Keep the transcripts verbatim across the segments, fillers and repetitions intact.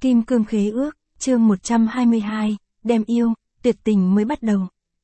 Kim cương khế ước, chương một trăm hai mươi hai, đem yêu, tuyệt tình mới bắt đầu.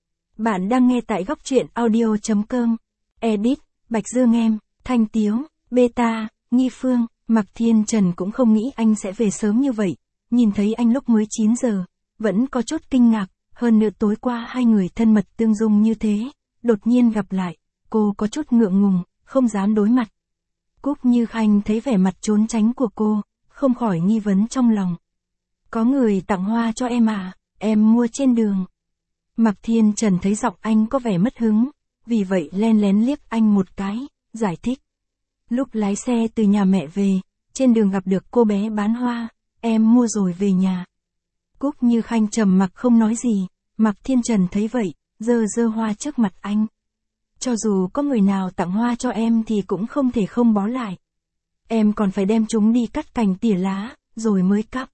Bạn đang nghe tại góc truyện audio.com. Edit, Bạch Dương Em, Thanh Tiếu, Beta, Nghi Phương, Mạc Thiên Trần cũng không nghĩ anh sẽ về sớm như vậy. Nhìn thấy anh lúc mới chín giờ, vẫn có chút kinh ngạc, hơn nữa tối qua hai người thân mật tương dung như thế, đột nhiên gặp lại, cô có chút ngượng ngùng, không dám đối mặt. Cúc Như Khanh thấy vẻ mặt trốn tránh của cô, không khỏi nghi vấn trong lòng. Có người tặng hoa cho em à, em mua trên đường. Mạc Thiên Trần thấy giọng anh có vẻ mất hứng, vì vậy len lén liếc anh một cái, giải thích. Lúc lái xe từ nhà mẹ về, trên đường gặp được cô bé bán hoa, em mua rồi về nhà. Cúc Như Khanh trầm mặc không nói gì, Mạc Thiên Trần thấy vậy, giơ giơ hoa trước mặt anh. Cho dù có người nào tặng hoa cho em thì cũng không thể không bó lại. Em còn phải đem chúng đi cắt cành tỉa lá, rồi mới cắp.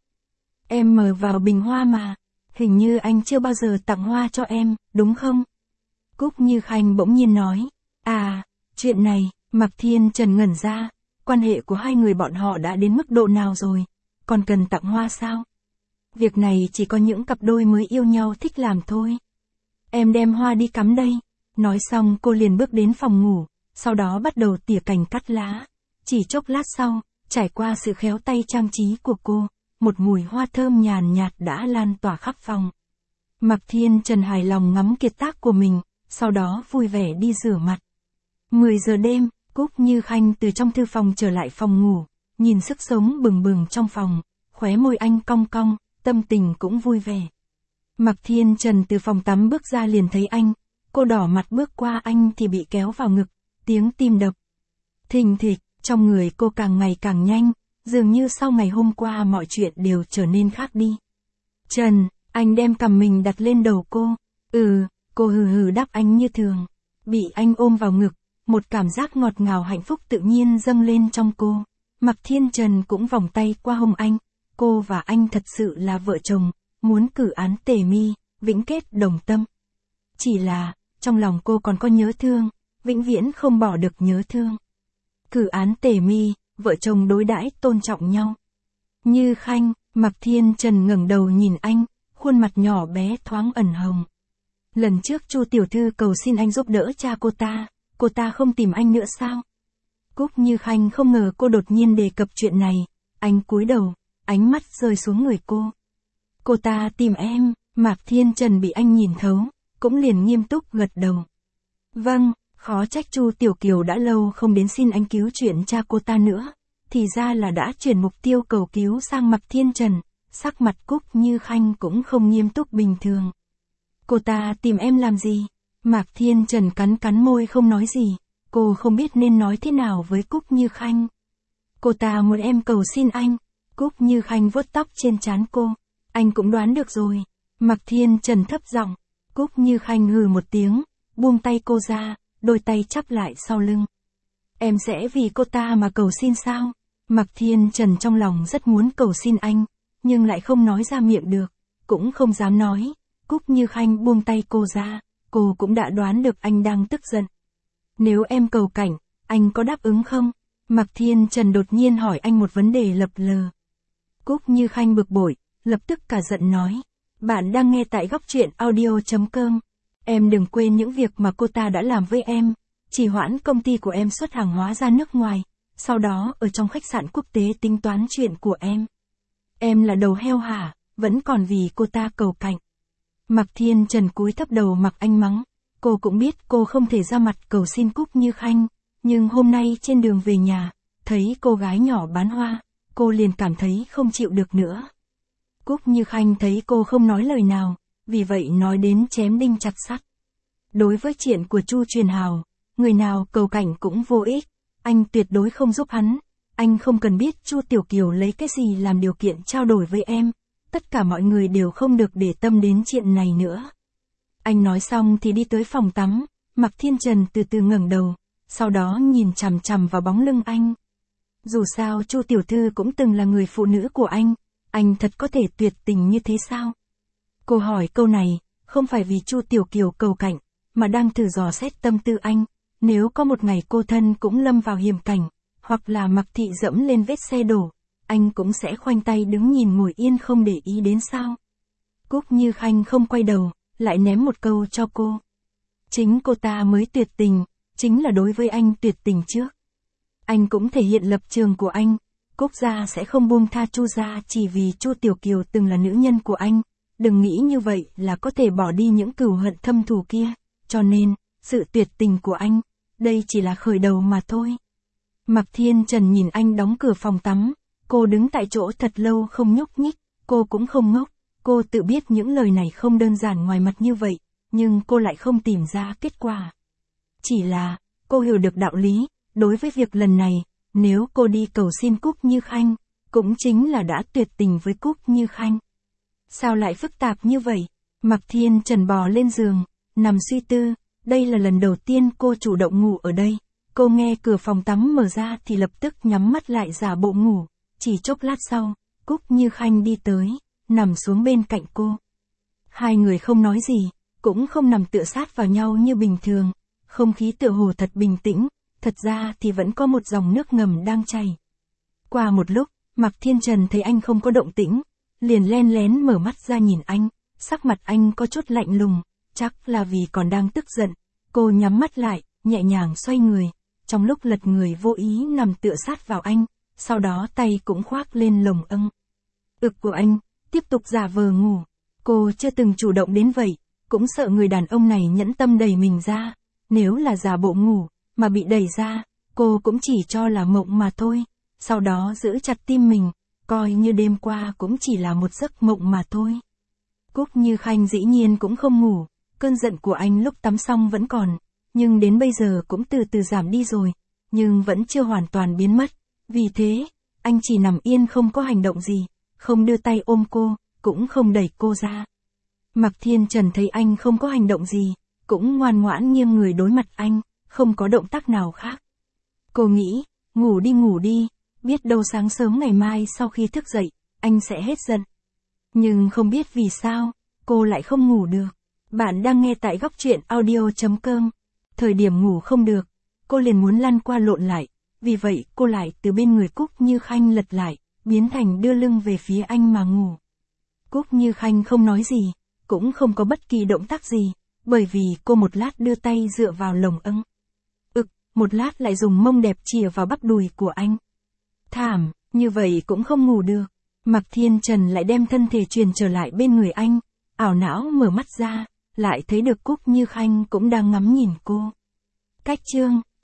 Em mở vào bình hoa mà, hình như anh chưa bao giờ tặng hoa cho em, đúng không? Cúc Như Khanh bỗng nhiên nói. À, chuyện này, Mạc Thiên Trần ngẩn ra, quan hệ của hai người bọn họ đã đến mức độ nào rồi, còn cần tặng hoa sao? Việc này chỉ có những cặp đôi mới yêu nhau thích làm thôi. Em đem hoa đi cắm đây. Nói xong cô liền bước đến phòng ngủ, sau đó bắt đầu tỉa cành cắt lá. Chỉ chốc lát sau, trải qua sự khéo tay trang trí của cô, một mùi hoa thơm nhàn nhạt đã lan tỏa khắp phòng. Mạc Thiên Trần hài lòng ngắm kiệt tác của mình, sau đó vui vẻ đi rửa mặt. mười giờ đêm, Cúc Như Khanh từ trong thư phòng trở lại phòng ngủ, nhìn sức sống bừng bừng trong phòng, khóe môi anh cong cong, tâm tình cũng vui vẻ. Mạc Thiên Trần từ phòng tắm bước ra liền thấy anh, cô đỏ mặt bước qua anh thì bị kéo vào ngực, tiếng tim đập. Thình thịch, trong người cô càng ngày càng nhanh, dường như sau ngày hôm qua mọi chuyện đều trở nên khác đi. Trần, anh đem cằm mình đặt lên đầu cô. Ừ, cô hừ hừ đáp anh như thường. Bị anh ôm vào ngực, một cảm giác ngọt ngào hạnh phúc tự nhiên dâng lên trong cô. Mạc Thiên Trần cũng vòng tay qua hông anh. Cô và anh thật sự là vợ chồng, muốn cử án tề mi, vĩnh kết đồng tâm. Chỉ là, trong lòng cô còn có nhớ thương, vĩnh viễn không bỏ được nhớ thương. Cử án tề mi, vợ chồng đối đãi tôn trọng nhau. Như Khanh, Mạc Thiên Trần ngẩng đầu nhìn anh, khuôn mặt nhỏ bé thoáng ẩn hồng. Lần trước Chu tiểu thư cầu xin anh giúp đỡ cha cô ta, cô ta không tìm anh nữa sao? Cúc Như Khanh không ngờ cô đột nhiên đề cập chuyện này, anh cúi đầu, ánh mắt rơi xuống người cô. Cô ta tìm em, Mạc Thiên Trần bị anh nhìn thấu, cũng liền nghiêm túc gật đầu. Vâng, khó trách Chu Tiểu Kiều đã lâu không đến xin anh cứu chuyện cha cô ta nữa, thì ra là đã chuyển mục tiêu cầu cứu sang Mạc Thiên Trần, sắc mặt Cúc Như Khanh cũng không nghiêm túc bình thường. Cô ta tìm em làm gì? Mạc Thiên Trần cắn cắn môi không nói gì, cô không biết nên nói thế nào với Cúc Như Khanh. Cô ta muốn em cầu xin anh. Cúc Như Khanh vuốt tóc trên trán cô. Anh cũng đoán được rồi. Mạc Thiên Trần thấp giọng. Cúc Như Khanh hừ một tiếng, buông tay cô ra, đôi tay chắp lại sau lưng. Em sẽ vì cô ta mà cầu xin sao? Mạc Thiên Trần trong lòng rất muốn cầu xin anh, nhưng lại không nói ra miệng được, cũng không dám nói. Cúc Như Khanh buông tay cô ra, cô cũng đã đoán được anh đang tức giận. Nếu em cầu cảnh, anh có đáp ứng không? Mạc Thiên Trần đột nhiên hỏi anh một vấn đề lập lờ. Cúc Như Khanh bực bội, lập tức cả giận nói. Bạn đang nghe tại góc truyện audio.com. Em đừng quên những việc mà cô ta đã làm với em, chỉ hoãn công ty của em xuất hàng hóa ra nước ngoài, sau đó ở trong khách sạn quốc tế tính toán chuyện của em. Em là đầu heo hả, vẫn còn vì cô ta cầu cạnh. Mạc Thiên Trần cúi thấp đầu mặc anh mắng, cô cũng biết cô không thể ra mặt cầu xin Cúc Như Khanh, nhưng hôm nay trên đường về nhà, thấy cô gái nhỏ bán hoa, cô liền cảm thấy không chịu được nữa. Cúc Như Khanh thấy cô không nói lời nào, vì vậy nói đến chém đinh chặt sắt. Đối với chuyện của Chu Truyền Hào, người nào cầu cảnh cũng vô ích, anh tuyệt đối không giúp hắn, anh không cần biết Chu Tiểu Kiều lấy cái gì làm điều kiện trao đổi với em, tất cả mọi người đều không được để tâm đến chuyện này nữa. Anh nói xong thì đi tới phòng tắm, Mạc Thiên Trần từ từ ngẩng đầu, sau đó nhìn chằm chằm vào bóng lưng anh. Dù sao Chu tiểu thư cũng từng là người phụ nữ của anh, anh thật có thể tuyệt tình như thế sao? Cô hỏi câu này, không phải vì Chu Tiểu Kiều cầu cạnh, mà đang thử dò xét tâm tư anh, nếu có một ngày cô thân cũng lâm vào hiểm cảnh, hoặc là Mạc thị dẫm lên vết xe đổ, anh cũng sẽ khoanh tay đứng nhìn ngồi yên không để ý đến sao? Cúc Như Khanh không quay đầu, lại ném một câu cho cô. Chính cô ta mới tuyệt tình, chính là đối với anh tuyệt tình trước. Anh cũng thể hiện lập trường của anh, Cúc gia sẽ không buông tha Chu gia chỉ vì Chu Tiểu Kiều từng là nữ nhân của anh, đừng nghĩ như vậy là có thể bỏ đi những cừu hận thâm thù kia, cho nên, sự tuyệt tình của anh, đây chỉ là khởi đầu mà thôi. Mạc Thiên Trần nhìn anh đóng cửa phòng tắm, cô đứng tại chỗ thật lâu không nhúc nhích, cô cũng không ngốc, cô tự biết những lời này không đơn giản ngoài mặt như vậy, nhưng cô lại không tìm ra kết quả. Chỉ là, cô hiểu được đạo lý, đối với việc lần này, nếu cô đi cầu xin Cúc Như Khanh, cũng chính là đã tuyệt tình với Cúc Như Khanh. Sao lại phức tạp như vậy? Mạc Thiên Trần bò lên giường, nằm suy tư, đây là lần đầu tiên cô chủ động ngủ ở đây. Cô nghe cửa phòng tắm mở ra thì lập tức nhắm mắt lại giả bộ ngủ, chỉ chốc lát sau, Cúc Như Khanh đi tới, nằm xuống bên cạnh cô. Hai người không nói gì, cũng không nằm tựa sát vào nhau như bình thường, không khí tựa hồ thật bình tĩnh, thật ra thì vẫn có một dòng nước ngầm đang chảy. Qua một lúc, Mạc Thiên Trần thấy anh không có động tĩnh, liền len lén mở mắt ra nhìn anh, sắc mặt anh có chút lạnh lùng, chắc là vì còn đang tức giận. Cô nhắm mắt lại, nhẹ nhàng xoay người, trong lúc lật người vô ý nằm tựa sát vào anh, sau đó tay cũng khoác lên lồng âng. Ực của anh, tiếp tục giả vờ ngủ. Cô chưa từng chủ động đến vậy, cũng sợ người đàn ông này nhẫn tâm đẩy mình ra, nếu là giả bộ ngủ, mà bị đẩy ra, cô cũng chỉ cho là mộng mà thôi, sau đó giữ chặt tim mình, coi như đêm qua cũng chỉ là một giấc mộng mà thôi. Cúc Như Khanh dĩ nhiên cũng không ngủ, cơn giận của anh lúc tắm xong vẫn còn, nhưng đến bây giờ cũng từ từ giảm đi rồi, nhưng vẫn chưa hoàn toàn biến mất, vì thế, anh chỉ nằm yên không có hành động gì, không đưa tay ôm cô, cũng không đẩy cô ra. Mạc Thiên Trần thấy anh không có hành động gì, cũng ngoan ngoãn nghiêng người đối mặt anh, không có động tác nào khác. Cô nghĩ, ngủ đi ngủ đi, biết đâu sáng sớm ngày mai sau khi thức dậy, anh sẽ hết giận. Nhưng không biết vì sao, cô lại không ngủ được. Bạn đang nghe tại góc truyện audio chấm com. Thời điểm ngủ không được, cô liền muốn lăn qua lộn lại, vì vậy cô lại từ bên người Cúc Như Khanh lật lại, biến thành đưa lưng về phía anh mà ngủ. Cúc Như Khanh không nói gì, cũng không có bất kỳ động tác gì, bởi vì cô một lát đưa tay dựa vào lồng âng. Ực, một lát lại dùng mông đẹp chìa vào bắp đùi của anh. Thảm, như vậy cũng không ngủ được. Mạc Thiên Trần lại đem thân thể truyền trở lại bên người anh, ảo não mở mắt ra, lại thấy được Cúc Như Khanh cũng đang ngắm nhìn cô. Cách chương